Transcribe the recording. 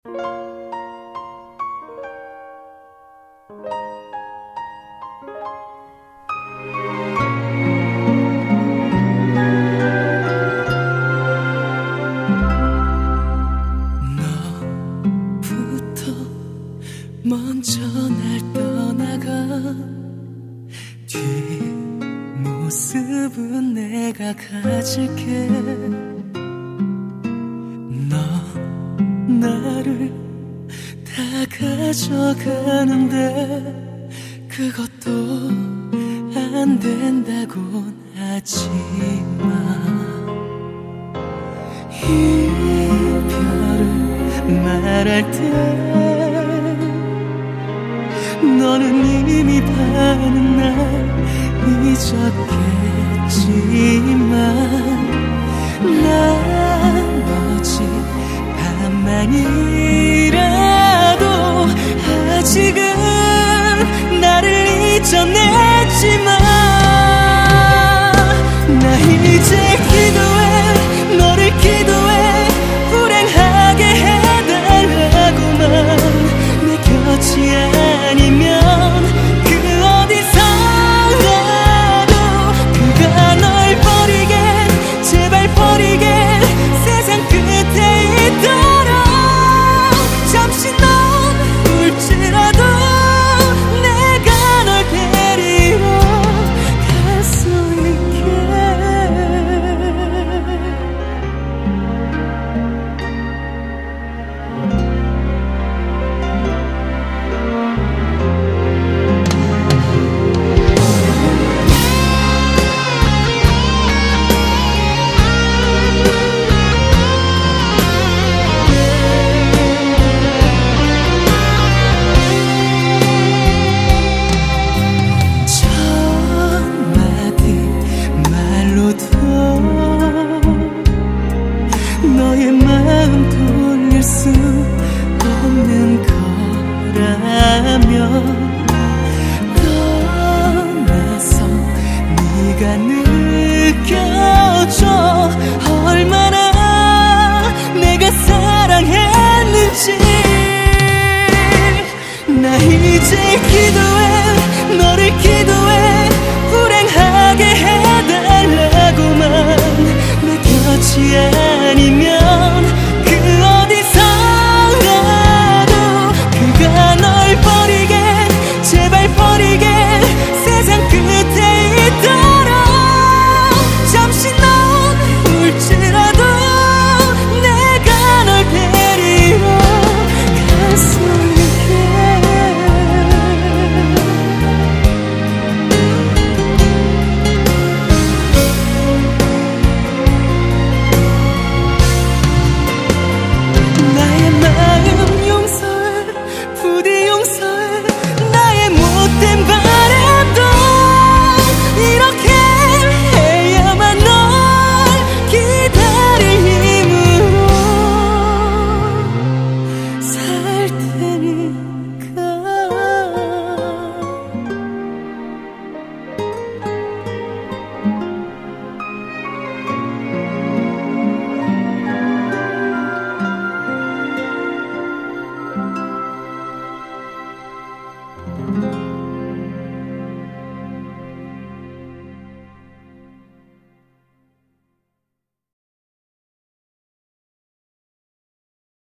너부터 먼저 날 떠나가 뒷모습은 내가 가질게. 너 나를 다 가져가는데 그것도 안 된다곤 하지마. 이별을 말할 때 너는 이미 반은 날 잊었겠지만 난 오직 밤만이라도 아직은 나를 잊어냈지만 나 이제 기도해, 너를 기도해. 불행하게 해달라고만. 내 곁이 아니면 그 어디서라도 그가 널 버리게, 제발 버리게. 세상 끝에 있도록 잠시 넌 울지라도 내가 널 데리러 갈 수 있게. 너의 마음 돌릴 수 없는 거라면 떠나서 네가 느껴줘. 얼마나 내가 사랑했는지. 나 이제 기도